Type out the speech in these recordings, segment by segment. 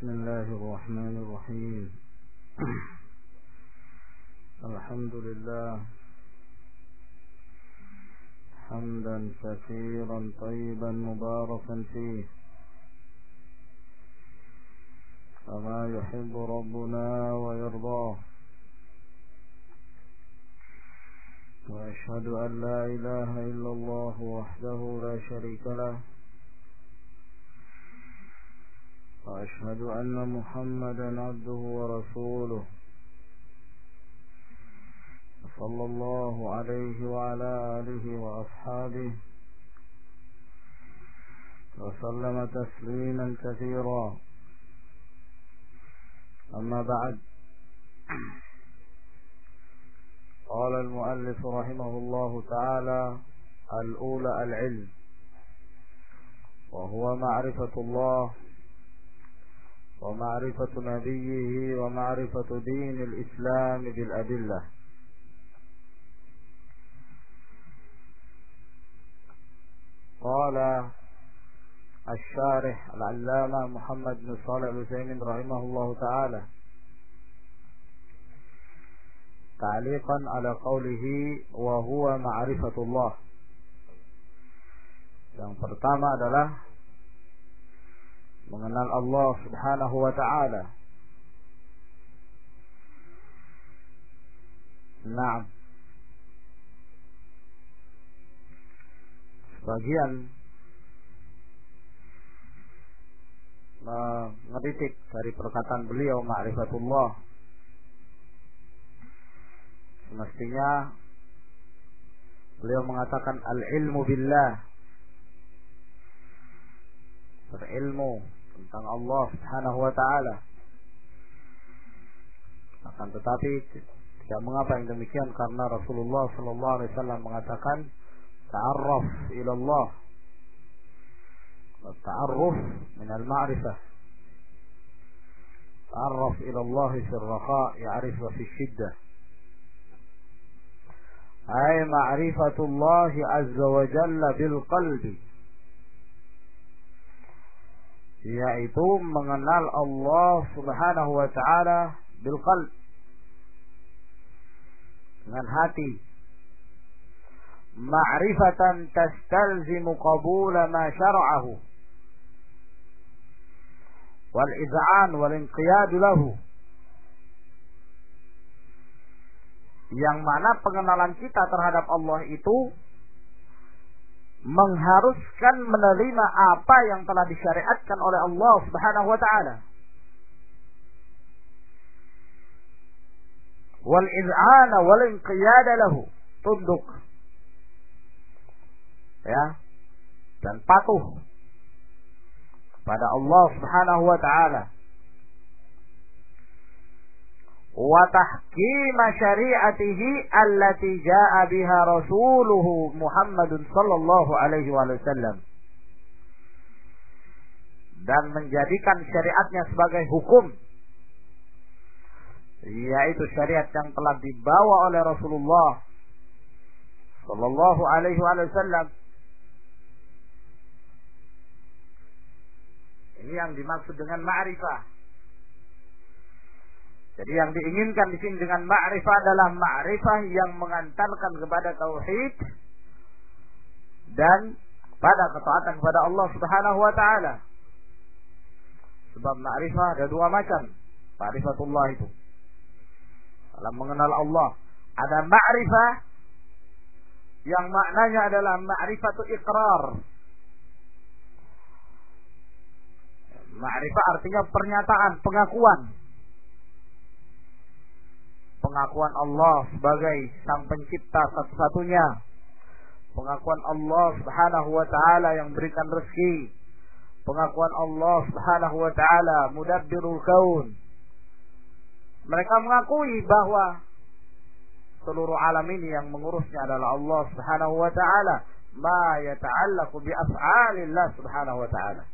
بسم الله الرحمن الرحيم. الحمد لله حمدا كثيرا طيبا مباركا فيه كما يحب ربنا ويرضاه، وأشهد أن لا إله إلا الله وحده لا شريك له، وأشهد أن محمدا عبده ورسوله، صلى الله عليه وعلى آله وأصحابه وسلم تسليما كثيرا. أما بعد، قال المؤلف رحمه الله تعالى: الأولى العلم، وهو معرفة الله ومعرفة نبيه ومعرفة دين الإسلام بالأدلة. قال الشارح العلامة محمد بن صالح العثيمين رحمه الله تعالى تعليقا على قوله وهو معرفة الله. Yang pertama adalah mengenal Allah Subhanahu wa ta'ala. Nah, sebagian mengeritik dari perkataan beliau ma'rifatullah. Semestinya beliau mengatakan al-ilmu billah, berilmu tentang Allah Subhanahu wa ta'ala. Akan tetapi tidak mengapa yang demikian, karena Rasulullah sallallahu alaihi wasallam mengatakan ta'arraf ila Allah, wa ta'arruf min al-ma'rifah. Ta'arraf ila Allah fi ar-raqa ya'rifu fi shiddah. Ay ma'rifatullah azza wa jalla bil qalbi, yaitu mengenal Allah Subhanahu wa ta'ala bil qalb, dengan hati. Ma'rifatan tastalzimu qabula ma syara'ahu wal iz'an wal inqiyad lahu, yang mana pengenalan kita terhadap Allah itu mengharuskan menerima apa yang telah disyariatkan oleh Allah Subhanahu wa ta'ala. Wal iz'ana wal inqiyad lahu, tunduk ya dan patuh pada Allah Subhanahu wa ta'ala. Wa tahkim syari'atihi allati jaa'a biha rasuluhu Muhammadun sallallahu alaihi wasallam, dan menjadikan syariatnya sebagai hukum, yaitu syariat yang telah dibawa oleh Rasulullah sallallahu alaihi wasallam. Ini yang dimaksud dengan ma'rifah. Jadi yang diinginkan di sini dengan ma'rifah adalah ma'rifah yang mengantarkan kepada tauhid dan pada ketaatan kepada Allah Subhanahu wa ta'ala. Sebab ma'rifah ada dua macam. Ma'rifatullah itu, dalam mengenal Allah, ada ma'rifah yang maknanya adalah ma'rifatul iqrar. Ma'rifah artinya pernyataan, pengakuan. Pengakuan Allah sebagai sang pencipta satu-satunya. Pengakuan Allah Subhanahu wa ta'ala yang berikan rezeki. Pengakuan Allah Subhanahu wa ta'ala mudabbirul kaun. Mereka mengakui bahwa seluruh alam ini yang mengurusnya adalah Allah Subhanahu wa ta'ala. Ma yata'allaqu bi af'alillah Subhanahu wa ta'ala.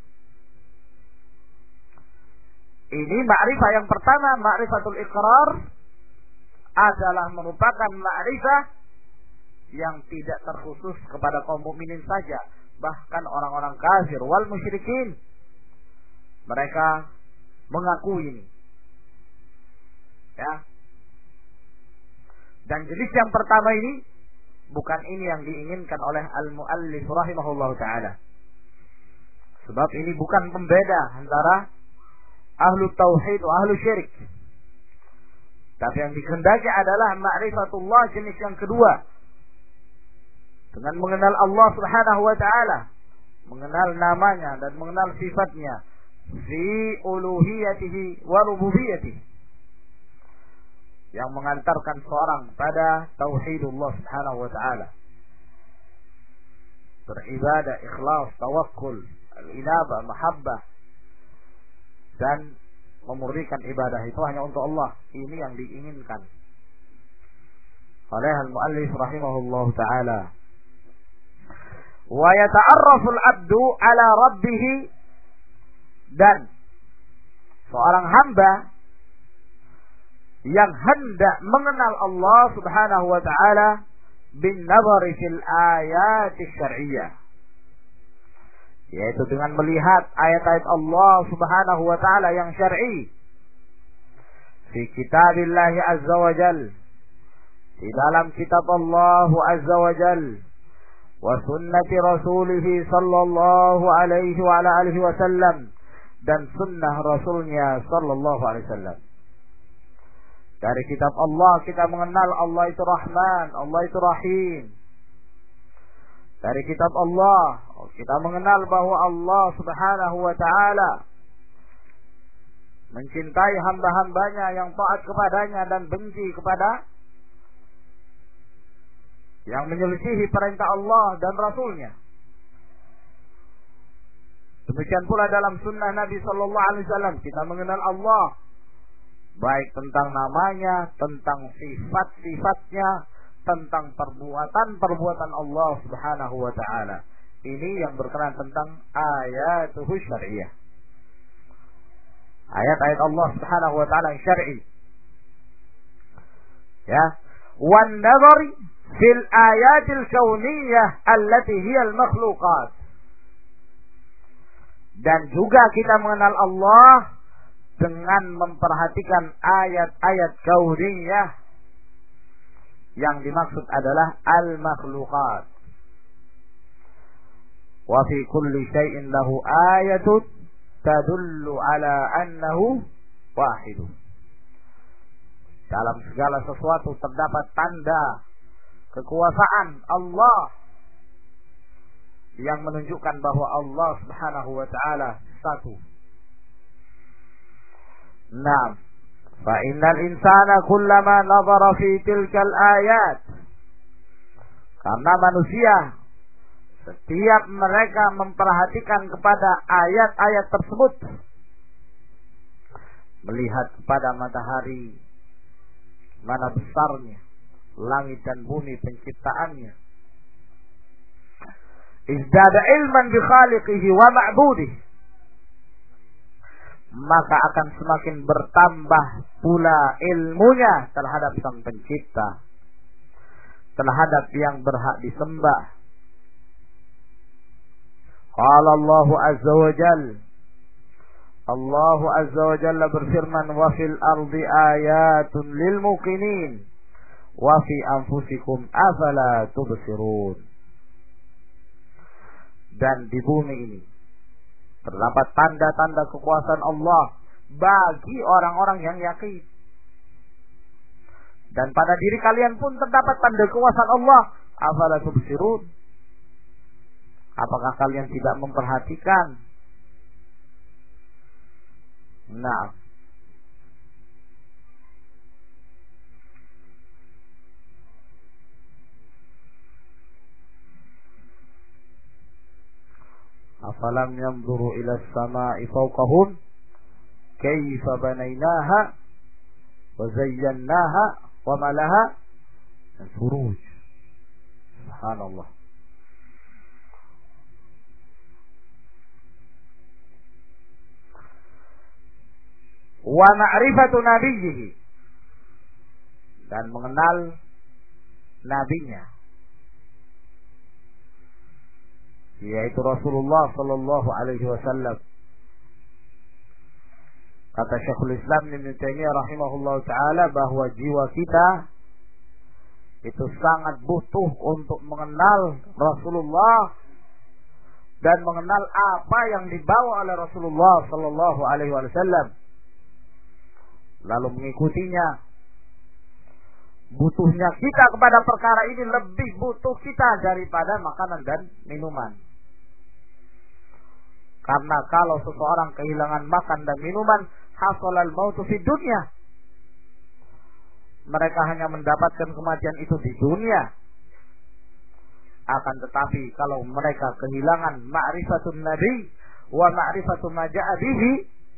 Ini ma'rifah yang pertama, ma'rifatul iqrar, adalah merupakan ma'rifah yang tidak terkhusus kepada kaum mukminin saja, bahkan orang-orang kafir wal musyrikin, mereka mengakui ini. Ya. Dan jenis yang pertama ini bukan ini yang diinginkan oleh al-muallif rahimahullahu taala. Sebab ini bukan pembeda antara ahlu tauhid wa ahlu syirik. Tapi yang dikehendaki adalah ma'rifatullah jenis yang kedua. Dengan mengenal Allah Subhanahu wa taala, mengenal namanya dan mengenal sifatnya fi uluhiyatihi wa rububiyatihi, yang mengantarkan seorang pada tauhidullah Subhanahu wa taala. Beribadah, ikhlas, tawakkul, al-inabah, mahabbah, dan memurnikan ibadah itu hanya untuk Allah. Ini yang diinginkan oleh al-muallif rahimahullah taala. Wa yata'arrafu al-'abdu 'ala rabbih, dan seorang hamba yang hendak mengenal Allah Subhanahu wa taala bin nazari fil ayat syar'iyyah, yaitu dengan melihat ayat-ayat Allah Subhanahu wa taala yang syar'i fi kitabillah azza wa jalla, di dalam kitab Allah azza wa jalla, wa sunnati rasulih sallallahu alaihi wa ala alihi wasallam, dan sunnah rasulnya sallallahu alaihi wasallam. Dari kitab Allah kita mengenal Allah itu Rahman, Allah itu Rahim. Dari kitab Allah kita mengenal bahwa Allah Subhanahu wa taala mencintai hamba-hambanya yang taat kepadanya dan benci kepada yang menyelisihi perintah Allah dan Rasulnya. Demikian pula dalam sunnah Nabi sallallahu alaihi wasallam kita mengenal Allah, baik tentang namanya, tentang sifat-sifatnya, tentang perbuatan-perbuatan Allah Subhanahu wa taala. Ini yang berkenaan tentang ayatuhu syar'iyyah. Ayat-ayat Allah Subhanahu wa taala yang syar'i. Ya. Wan nazari fil ayatil kauniyah allati hiya al makhluqat. Dan juga kita mengenal Allah dengan memperhatikan ayat-ayat kauniyah yang dimaksud adalah al-makhluqat. Wa fi kulli syai'in lahu ayatun tadullu ala annahu wahid. Dalam segala sesuatu terdapat tanda kekuasaan Allah yang menunjukkan bahwa Allah Subhanahu wa taala satu. Naam. Fa innal insana kullama nadhara fi tilkal ayat. Karena manusia setiap mereka memperhatikan kepada ayat-ayat tersebut, melihat kepada matahari, mana besarnya langit dan bumi penciptaannya, izdada ilman bi khaliqihi wa ma'budihi, maka akan semakin bertambah pula ilmunya terhadap sang pencipta, terhadap yang berhak disembah. Qala Allah azza wa jalla, Allah azza wa jalla berfirman, wa fil ardi ayatun lil muqinin wa fi anfusikum afala tubsirun. Dan di bumi ini terdapat tanda-tanda kekuasaan Allah bagi orang-orang yang yakin. Dan pada diri kalian pun terdapat tanda kekuasaan Allah. Afala tubsirun. Apakah kalian tidak memperhatikan? Nah, afalam yanzuru ila as-sama'i fawqahum kayfa banaynaha wa zayyanaha wa ma laha min furuj. Subhanallah. Wa ma'rifatu nabiyhi, dan mengenal nabinya, yaitu Rasulullah sallallahu alaihi wasallam. Kata Syekhul Islam Ibnu Taimiyah rahimahullah taala bahwa jiwa kita itu sangat butuh untuk mengenal Rasulullah dan mengenal apa yang dibawa oleh Rasulullah sallallahu alaihi wasallam, lalu mengikutinya. Butuhnya kita kepada perkara ini lebih butuh kita daripada makanan dan minuman. Karena kalau seseorang kehilangan makan dan minuman, hasolal mautu fid dunya. Mereka hanya mendapatkan kematian itu di dunia. Akan tetapi kalau mereka kehilangan ma'rifatun nabi wa ma'rifatu ma ja'a bihi,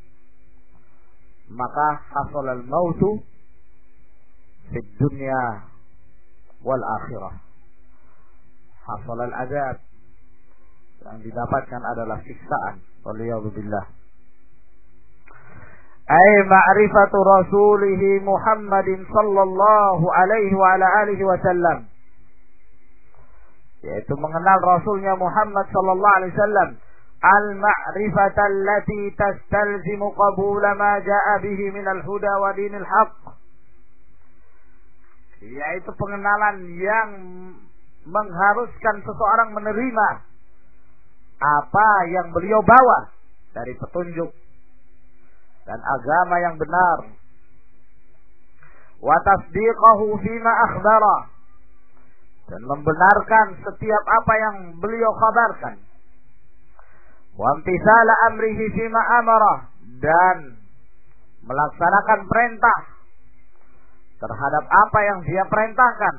maka hasolal mautu fid dunya wal akhirah. Hasolal azab, yang didapatkan adalah siksaan. Waliyadzubillah. Ay ma'rifatu rasulih Muhammadin sallallahu alaihi wa ala alihi wasallam, yaitu mengenal Rasulnya Muhammad sallallahu alaihi wasallam, al-ma'rifata allati tastalzimu qabula ma ja'a bihi min al-huda wa dinil haqq, yaitu pengenalan yang mengharuskan seseorang menerima apa yang beliau bawa dari petunjuk dan agama yang benar, wa tasdiqahu fima akhbara, dan membenarkan setiap apa yang beliau kabarkan, wa imtisala amrihi fima amara, dan melaksanakan perintah terhadap apa yang dia perintahkan,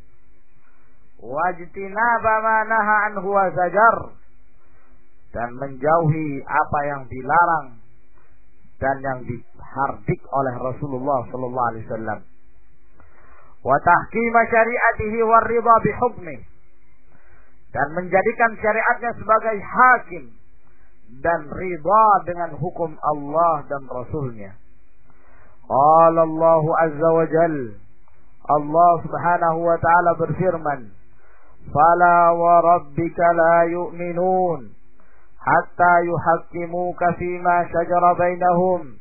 wajtinaba ma naha anhu wa zajar, dan menjauhi apa yang dilarang dan yang dihardik oleh Rasulullah sallallahu alaihi wasallam, wa tahkim syariatihi war ridha bi hukmi, dan menjadikan syariatnya sebagai hakim dan ridha dengan hukum Allah dan Rasulnya. Qala Allah azza wa jal, Allah subhanahu wa ta'ala berfirman, fala wa rabbika la yu'minun hatta yuhakkimuka fima syajara bainahum.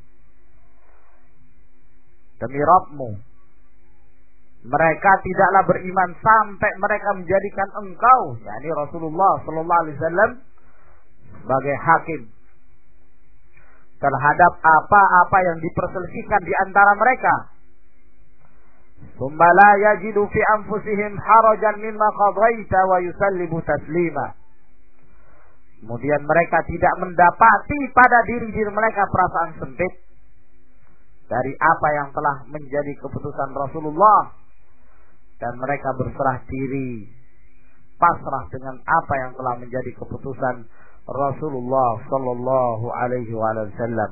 Demi Rabbmu, mereka tidaklah beriman sampai mereka menjadikan engkau, yakni Rasulullah sallallahu alaihi wasallam, sebagai hakim terhadap apa-apa yang diperselisihkan di antara mereka. Tsumma la yajidu fi anfusihim harajan mimma qadaita wa yusallimu taslima. Kemudian mereka tidak mendapati pada diri-diri mereka perasaan sempit dari apa yang telah menjadi keputusan Rasulullah, dan mereka berserah diri, pasrah dengan apa yang telah menjadi keputusan Rasulullah sallallahu alaihi wasallam.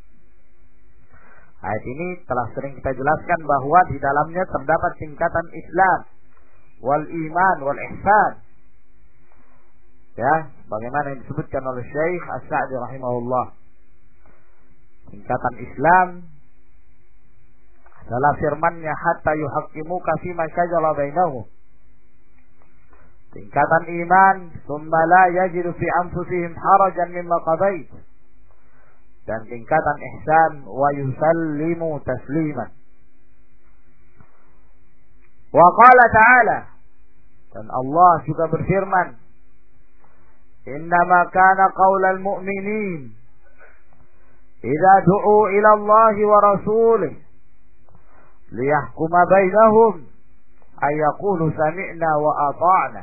Ayat ini telah sering kita jelaskan bahwa di dalamnya terdapat tingkatan Islam wal iman wal ihsan. Ya, bagaimana yang disebutkan oleh Syekh As-Sa'di rahimahullah. Tingkatan Islam adalah firman-Nya hatta yuhaqqimuka fima syajara bainahum. Tingkatan iman, tsumma la yajidu fi anfusihim harajan mimma qadait. Dan tingkatan ihsan, wa yusallimu tasliman. Wa qala ta'ala, dan Allah juga berfirman, innama kana qaulal mu'minin idza du'u ila Allah wa rasulih liyahkuma bainahum ay yaqulu sami'na wa ata'na.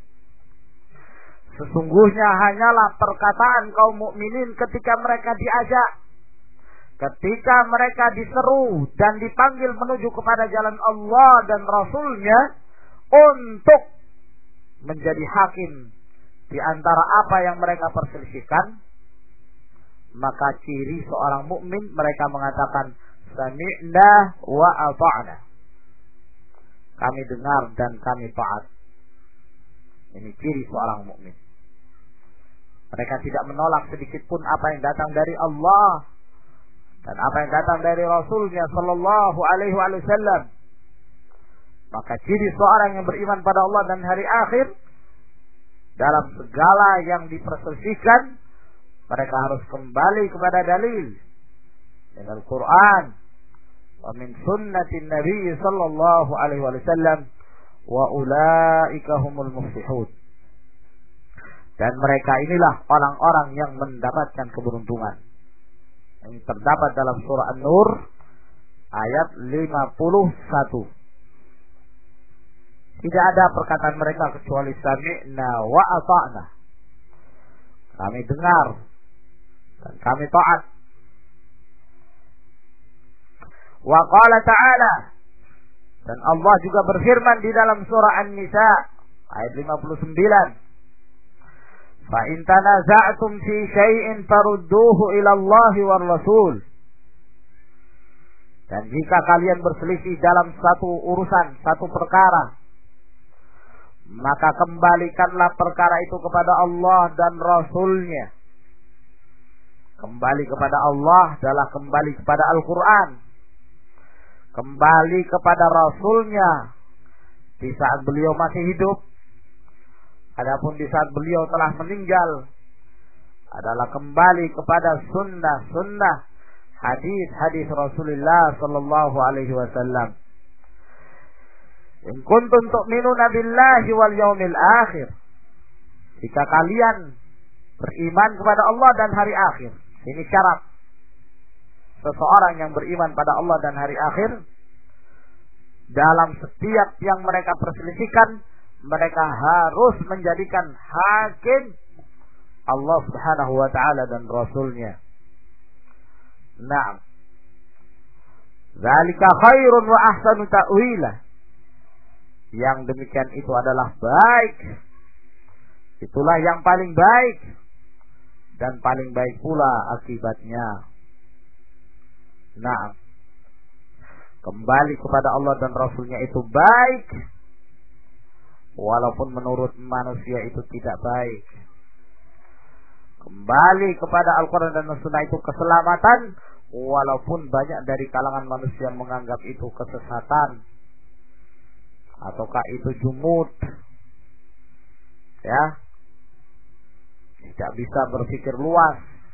Sesungguhnya hanyalah perkataan kaum mukminin ketika mereka diajak, ketika mereka diseru dan dipanggil menuju kepada jalan Allah dan Rasulnya untuk menjadi hakim di antara apa yang mereka perselisihkan, maka ciri seorang mukmin mereka mengatakan sami'na wa ata'na. Kami dengar dan kami taat. Ini ciri seorang mukmin. Mereka tidak menolak sedikit pun apa yang datang dari Allah dan apa yang datang dari Rasulnya sallallahu alaihi wasallam. Maka ciri seorang yang beriman pada Allah dan hari akhir, dalam segala yang diperselisihkan, mereka harus kembali kepada dalil min al-Quran wa min sunnatin Nabi sallallahu alaihi wasallam wa ulaika humul muflihun. Dan mereka inilah orang-orang yang mendapatkan keberuntungan. Yang terdapat dalam surah An-Nur ayat 51. Tidak ada perkataan mereka kecuali sami'na wa ata'na. Kami dengar dan kami taat. Wa qala ta'ala, dan Allah juga berfirman di dalam surah An-Nisa ayat 59. Fa in tanaza'tum fi syai'in farudduhu ila Allah war Rasul. Dan jika kalian berselisih dalam satu urusan, satu perkara, maka kembalikanlah perkara itu kepada Allah dan Rasul-Nya. Kembali kepada Allah adalah kembali kepada Al-Quran, kembali kepada Rasul-Nya di saat beliau masih hidup. Adapun di saat beliau telah meninggal adalah kembali kepada sunnah-sunnah, hadis-hadis Rasulullah sallallahu alaihi wasallam. In kuntum tu'minuna billahi wal yaumil akhir. Jika kalian beriman kepada Allah dan hari akhir. Ini syarat seseorang yang beriman pada Allah dan hari akhir. Dalam setiap yang mereka perselisihkan, mereka harus menjadikan hakim Allah Subhanahu wa ta'ala dan Rasulnya. Naam. Zalika khairun wa ahsanu ta'wila. Yang demikian itu adalah baik. Itulah yang paling baik dan paling baik pula akibatnya. Naam. Kembali kepada Allah dan Rasulnya itu baik, walaupun menurut manusia itu tidak baik. Kembali kepada Al-Quran dan Sunnah itu keselamatan, walaupun banyak dari kalangan manusia menganggap itu kesesatan, ataukah itu jumud, ya, tidak bisa berpikir luas,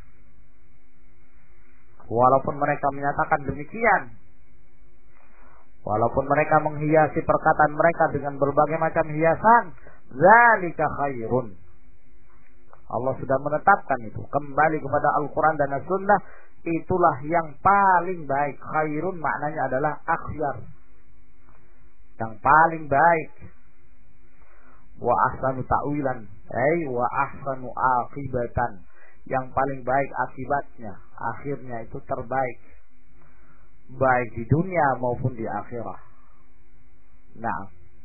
walaupun mereka menyatakan demikian. Walaupun mereka menghiasi perkataan mereka dengan berbagai macam hiasan, zalika khairun. Allah sudah menetapkan itu. Kembali kepada Al-Quran dan As-Sunnah, itulah yang paling baik. Khairun maknanya adalah akhyar, yang paling baik. Wa ahsanu ta'wilan, wa ahsanu aqibatan, yang paling baik akibatnya, akhirnya itu terbaik, baik di dunia maupun di akhirat. Nah,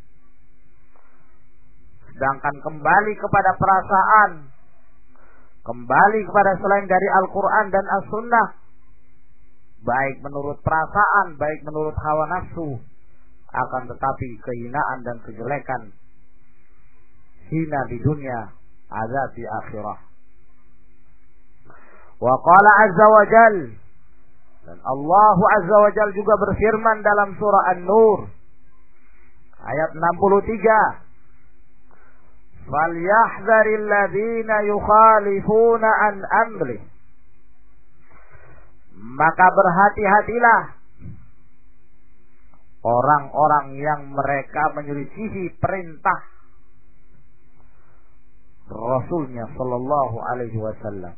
sedangkan kembali kepada perasaan, kembali kepada selain dari Al-Quran dan As-Sunnah, baik menurut perasaan, baik menurut hawa nafsu, akan tetapi kehinaan dan kejelekan, hina di dunia, azab di akhirat. Wa qala azza wa jalla, dan Allah Azza wa Jalla juga berfirman dalam surah An-Nur ayat 63. Falyahdharil ladzina yukhalifuna an amri. Maka berhati-hatilah orang-orang yang mereka menyelisihi perintah Rasulnya sallallahu alaihi wasallam.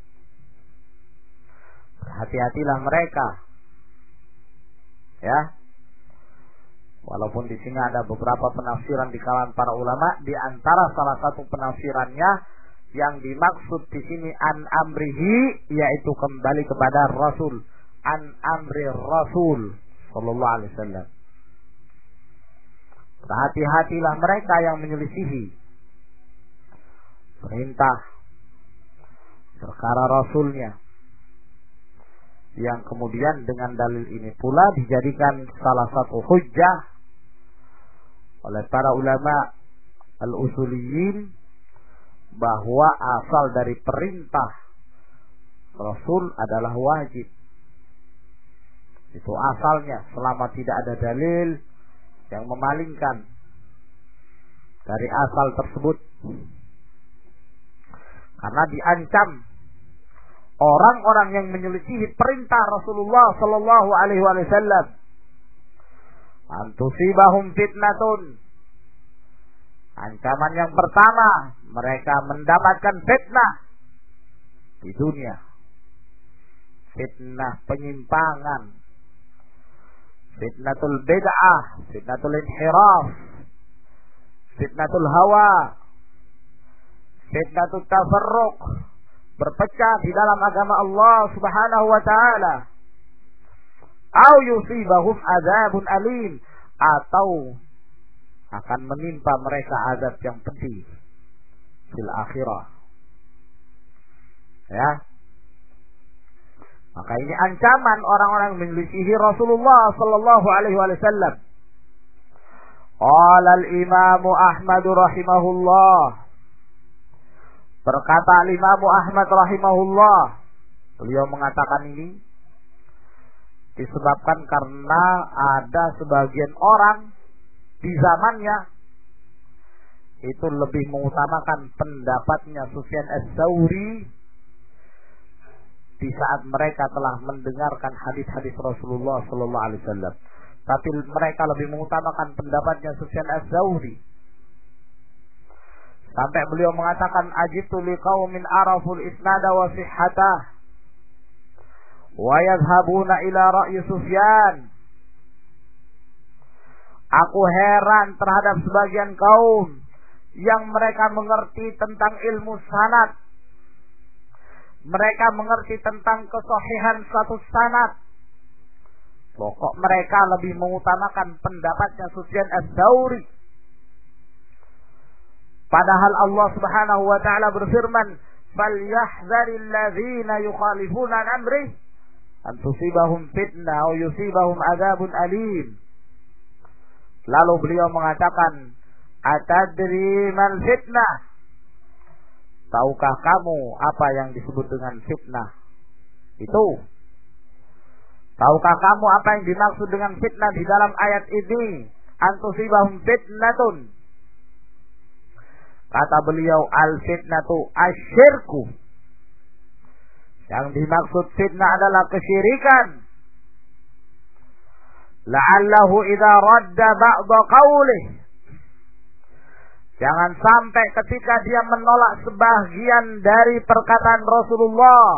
Hati-hatilah mereka, ya. Walaupun di sini ada beberapa penafsiran di kalangan para ulama, di antara salah satu penafsirannya yang dimaksud di sini an amrihi, yaitu kembali kepada Rasul, an amri Rasul sallallahu alaihi wasallam. Hati-hatilah mereka yang menyelisihi perintah perkara Rasulnya, yang kemudian dengan dalil ini pula dijadikan salah satu hujjah oleh para ulama al-usuliyin bahwa asal dari perintah Rasul adalah wajib. Itu asalnya, selama tidak ada dalil yang memalingkan dari asal tersebut. Karena diancam orang-orang yang menyelisihi perintah Rasulullah sallallahu alaihi wasallam. Antusibahum fitnatun. Ancaman yang pertama, mereka mendapatkan fitnah di dunia. Fitnah penyimpangan, fitnatul bid'ah, fitnatul inhiraf, fitnatul hawa, fitnatul tafarruq, berpecah di dalam agama Allah Subhanahu wa taala. Au yusibahum adzabun alim, atau akan menimpa mereka azab yang pedih fil akhirah. Ya. Maka ini ancaman orang-orang menyelisihi Rasulullah sallallahu alaihi wasallam. Qala al-Imam Ahmad rahimahullah. Berkata Imam Ahmad rahimahullah, beliau mengatakan ini disebabkan karena ada sebagian orang di zamannya itu lebih mengutamakan pendapatnya Sufyan Ats-Tsauri di saat mereka telah mendengarkan hadis-hadis Rasulullah sallallahu alaihi wasallam. Tapi mereka lebih mengutamakan pendapatnya Sufyan Ats-Tsauri. Sampai beliau mengatakan ajitu liqaumin araful isnada wa sihhatah wa yadhhabuna ila ra'yi Sufyan. Aku heran terhadap sebagian kaum yang mereka mengerti tentang ilmu sanad. Mereka mengerti tentang kesahihan satu sanad. Pokok mereka lebih mengutamakan pendapatnya Sufyan Ats-Tsauri. Padahal Allah Subhanahu wa taala berfirman, "Falyahdharil ladzina yukhalifuna an amrih an tusibahum fitnah aw yusibahum adzabun alim." Lalu beliau mengatakan, "Atadri mal fitnah?" Tahukah kamu apa yang disebut dengan fitnah? Itu. Tahukah kamu apa yang dimaksud dengan fitnah di dalam ayat ini? Antusibahum fitnatun. Kata beliau, al-fitnatu asyirku. Yang dimaksud fitnah adalah kesyirikan. La'allahu idza radda ba'da qawlih. Jangan sampai ketika dia menolak sebagian dari perkataan Rasulullah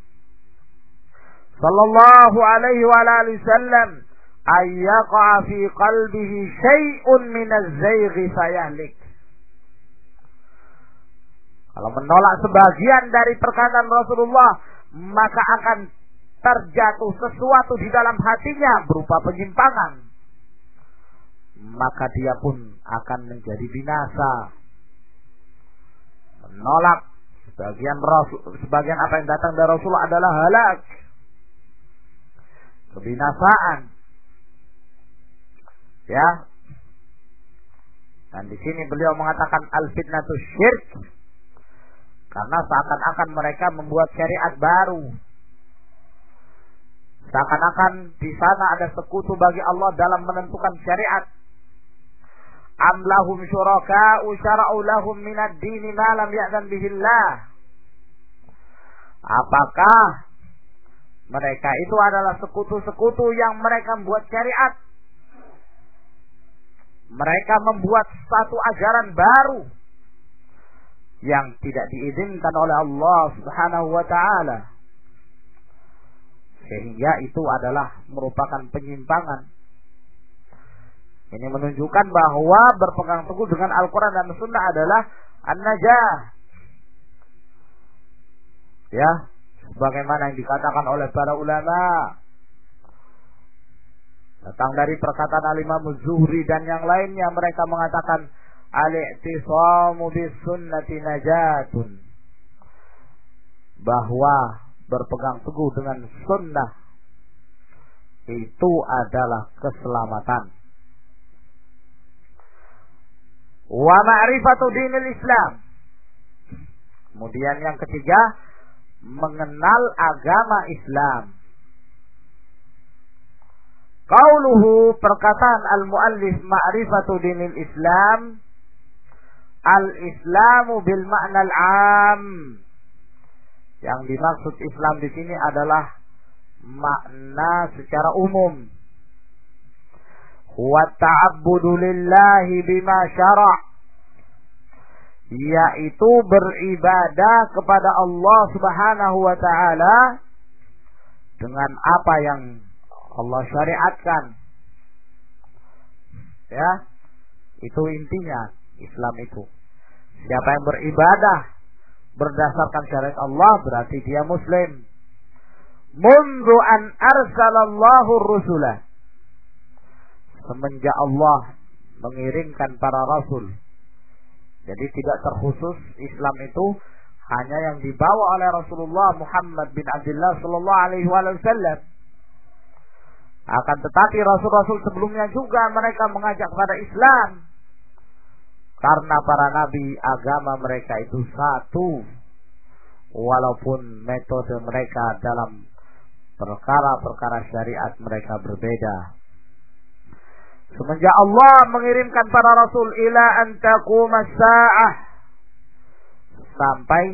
sallallahu alaihi wa alihi wasallam, ayyaqa fi qalbihi syai'un min az-zayghi fayahlik. Kalau menolak sebagian dari perkataan Rasulullah, maka akan terjatuh sesuatu di dalam hatinya berupa penyimpangan. Maka dia pun akan menjadi binasa. Menolak sebagian apa yang datang dari Rasulullah adalah halak, kebinasaan. Ya. Dan di sini beliau mengatakan al-fitnatu syirk, karena seakan-akan mereka membuat syariat baru. Seakan-akan di sana ada sekutu bagi Allah dalam menentukan syariat. Am lahum syuraka'u syara'u lahum minad dini ma lam ya'zan bihillah. Apakah mereka itu adalah sekutu-sekutu yang mereka membuat syariat? Mereka membuat satu ajaran baru yang tidak diizinkan oleh Allah Subhanahu wa taala. Sehingga itu adalah merupakan penyimpangan. Ini menunjukkan bahwa berpegang teguh dengan Al-Quran dan Sunnah adalah an-najah. Ya, sebagaimana yang dikatakan oleh para ulama. Datang dari perkataan Al-Imam Az-Zuhri dan yang lainnya, mereka mengatakan al-i'tisamu bis-sunnati najatun. Bahwa berpegang teguh dengan sunnah itu adalah keselamatan. Wa ma'rifatu dinil Islam. Kemudian yang ketiga, mengenal agama Islam. Qauluhu, perkataan al-muallif, ma'rifatu dinil Islam, al-Islamu bil ma'na al-'am. Yang dimaksud Islam di sini adalah makna secara umum. Huwa ta'abbudu lillahi bima syara', yaitu beribadah kepada Allah Subhanahu wa taala dengan apa yang Allah syariatkan. Ya, itu intinya Islam itu. Siapa yang beribadah berdasarkan syariat Allah berarti dia muslim. Mundu an arsalallahu rusulah, semenjak Allah mengirimkan para rasul. Jadi tidak terkhusus Islam itu hanya yang dibawa oleh Rasulullah Muhammad bin Abdullah sallallahu alaihi wasallam. Akan tetapi rasul-rasul sebelumnya juga mereka mengajak pada Islam. Karena para nabi agama mereka itu satu. Walaupun metode mereka dalam perkara-perkara syariat mereka berbeda. Semenjak Allah mengirimkan para rasul ila an taqumas sa'ah, sampai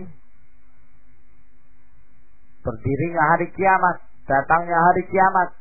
berdirinya hari kiamat, datangnya hari kiamat.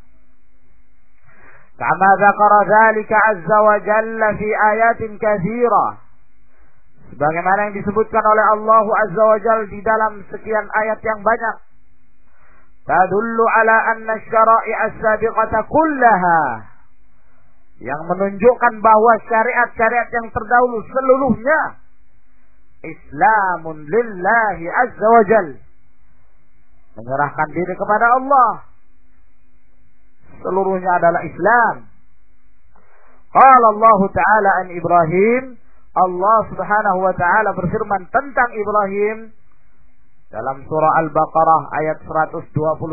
Kama dzakara dzalika azza wa jalla fi ayatin katsira, sebagaimana yang disebutkan oleh Allah azza wa jalla di dalam sekian ayat yang banyak. Tadullu ala anna asy-syara'i' as-sabiqata kullaha, yang menunjukkan bahwa syariat-syariat yang terdahulu seluruhnya Islamun lillahi azza wa jal, menyerahkan diri kepada Allah, seluruhnya adalah Islam. Qala Allah Ta'ala an Ibrahim, Allah Subhanahu wa Ta'ala berfirman tentang Ibrahim dalam surah Al-Baqarah ayat 128.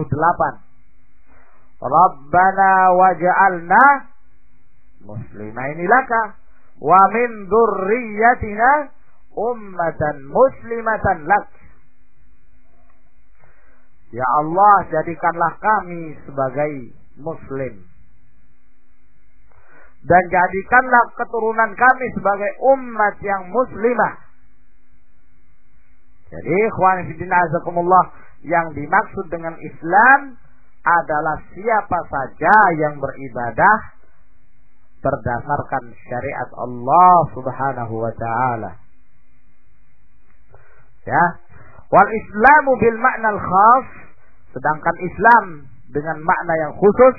Rabbana waj'alna muslimaini laka wa min dzurriyyatina ummatan muslimatan lak. Ya Allah, jadikanlah kami sebagai muslim dan jadikanlah keturunan kami sebagai umat yang muslimah. Jadi ikhwan fillah azakumullah, yang dimaksud dengan Islam adalah siapa saja yang beribadah berdasarkan syariat Allah Subhanahu wa taala. Ya. Wal Islamu bil makna al khas, sedangkan Islam dengan makna yang khusus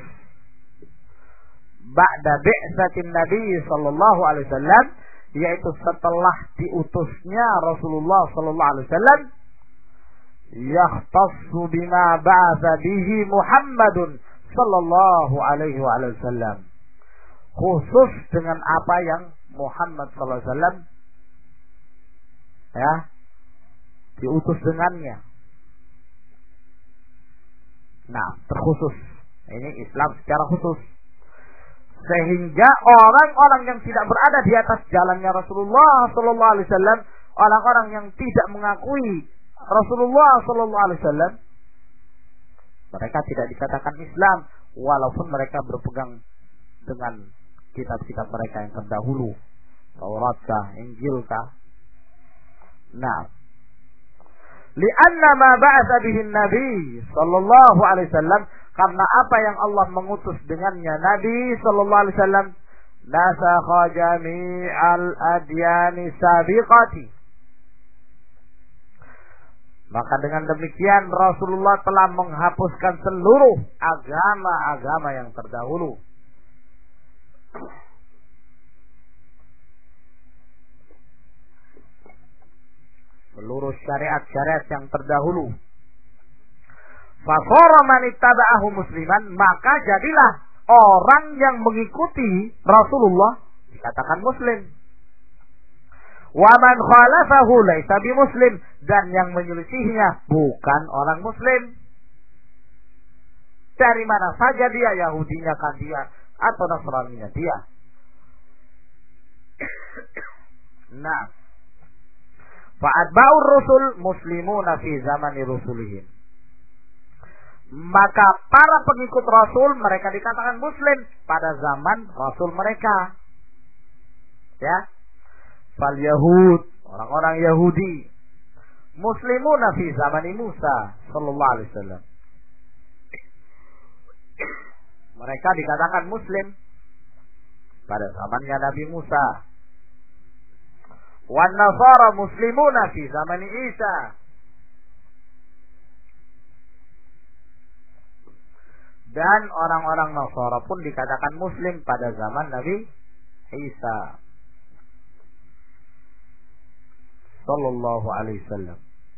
ba'da bi'satin Nabi sallallahu alaihi wasallam, yaitu setelah diutusnya Rasulullah sallallahu alaihi wasallam, yahtassu bima ba'atha bihi Muhammadun sallallahu alaihi wasallam, khusus dengan apa yang Muhammad sallallahu alaihi wasallam ya diutus dengannya. Nah, terkhusus. Ini Islam secara khusus. Sehingga orang-orang yang tidak berada di atas jalannya Rasulullah sallallahu alaihi wasallam, orang-orang yang tidak mengakui Rasulullah sallallahu alaihi wasallam, mereka tidak dikatakan Islam walaupun mereka berpegang dengan kitab-kitab mereka yang terdahulu, Tauratkah, Injilkah. Nah, li'anna ma ba'atha bihi Nabi sallallahu alaihi wasallam, karena apa yang Allah mengutus dengannya Nabi sallallahu alaihi wasallam, nasakha jami'al adyani sabiqati, maka dengan demikian Rasulullah telah menghapuskan seluruh agama-agama yang terdahulu. Seluruh syariat-syariat yang terdahulu. Fasara man ittaba'ahu musliman, maka jadilah orang yang mengikuti Rasulullah dikatakan muslim. Wa man khalafahu laisa bimuslim, dan yang menyelisihinya bukan orang muslim. Dari mana saja dia, Yahudinya kan dia atau Nasraninya dia. Nah, fa'atba'ur rusul muslimuna fi zamani rusulihim, maka para pengikut Rasul mereka dikatakan muslim pada zaman Rasul mereka. Ya, fal Yahud, orang-orang Yahudi, muslimuna fi zamani Musa sallallahu alaihi wasallam. Mereka dikatakan muslim pada zamannya Nabi Musa. Wan nasara muslimuna fi zamani Isa. Dan orang-orang Nasara pun dikatakan muslim pada zaman Nabi Isa sallallahu alaihi wasallam.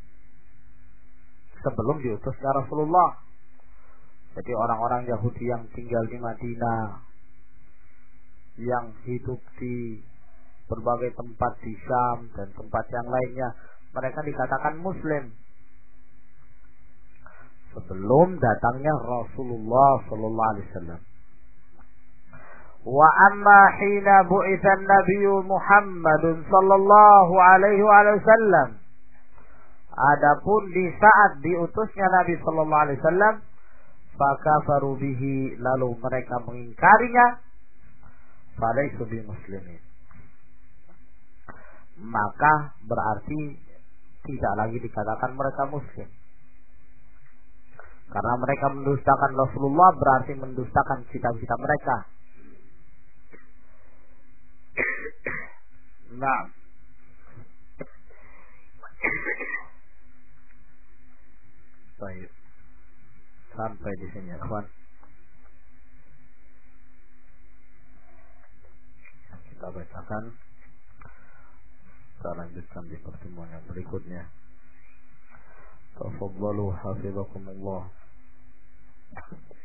Sebelum diutusnya Rasulullah. Jadi orang-orang Yahudi yang tinggal di Madinah, yang hidup di berbagai tempat di Syam dan tempat yang lainnya, mereka dikatakan muslim sebelum datangnya Rasulullah sallallahu alaihi wasallam. Wa amma hina bu'itsa an-nabiy Muhammad sallallahu alaihi wasallam. Adapun di saat diutusnya Nabi sallallahu alaihi wasallam, fakafaru bihi, lalu mereka mengingkarinya, falaisu bi muslimin. Maka berarti tidak lagi dikatakan mereka muslim. Karena mereka mendustakan Rasulullah, berarti mendustakan cita-cita mereka. Nah, baik, sampai di sini, kawan. Kita bacakan, kita lanjutkan di pertemuan yang berikutnya. Tafadhalu hafizakumullah.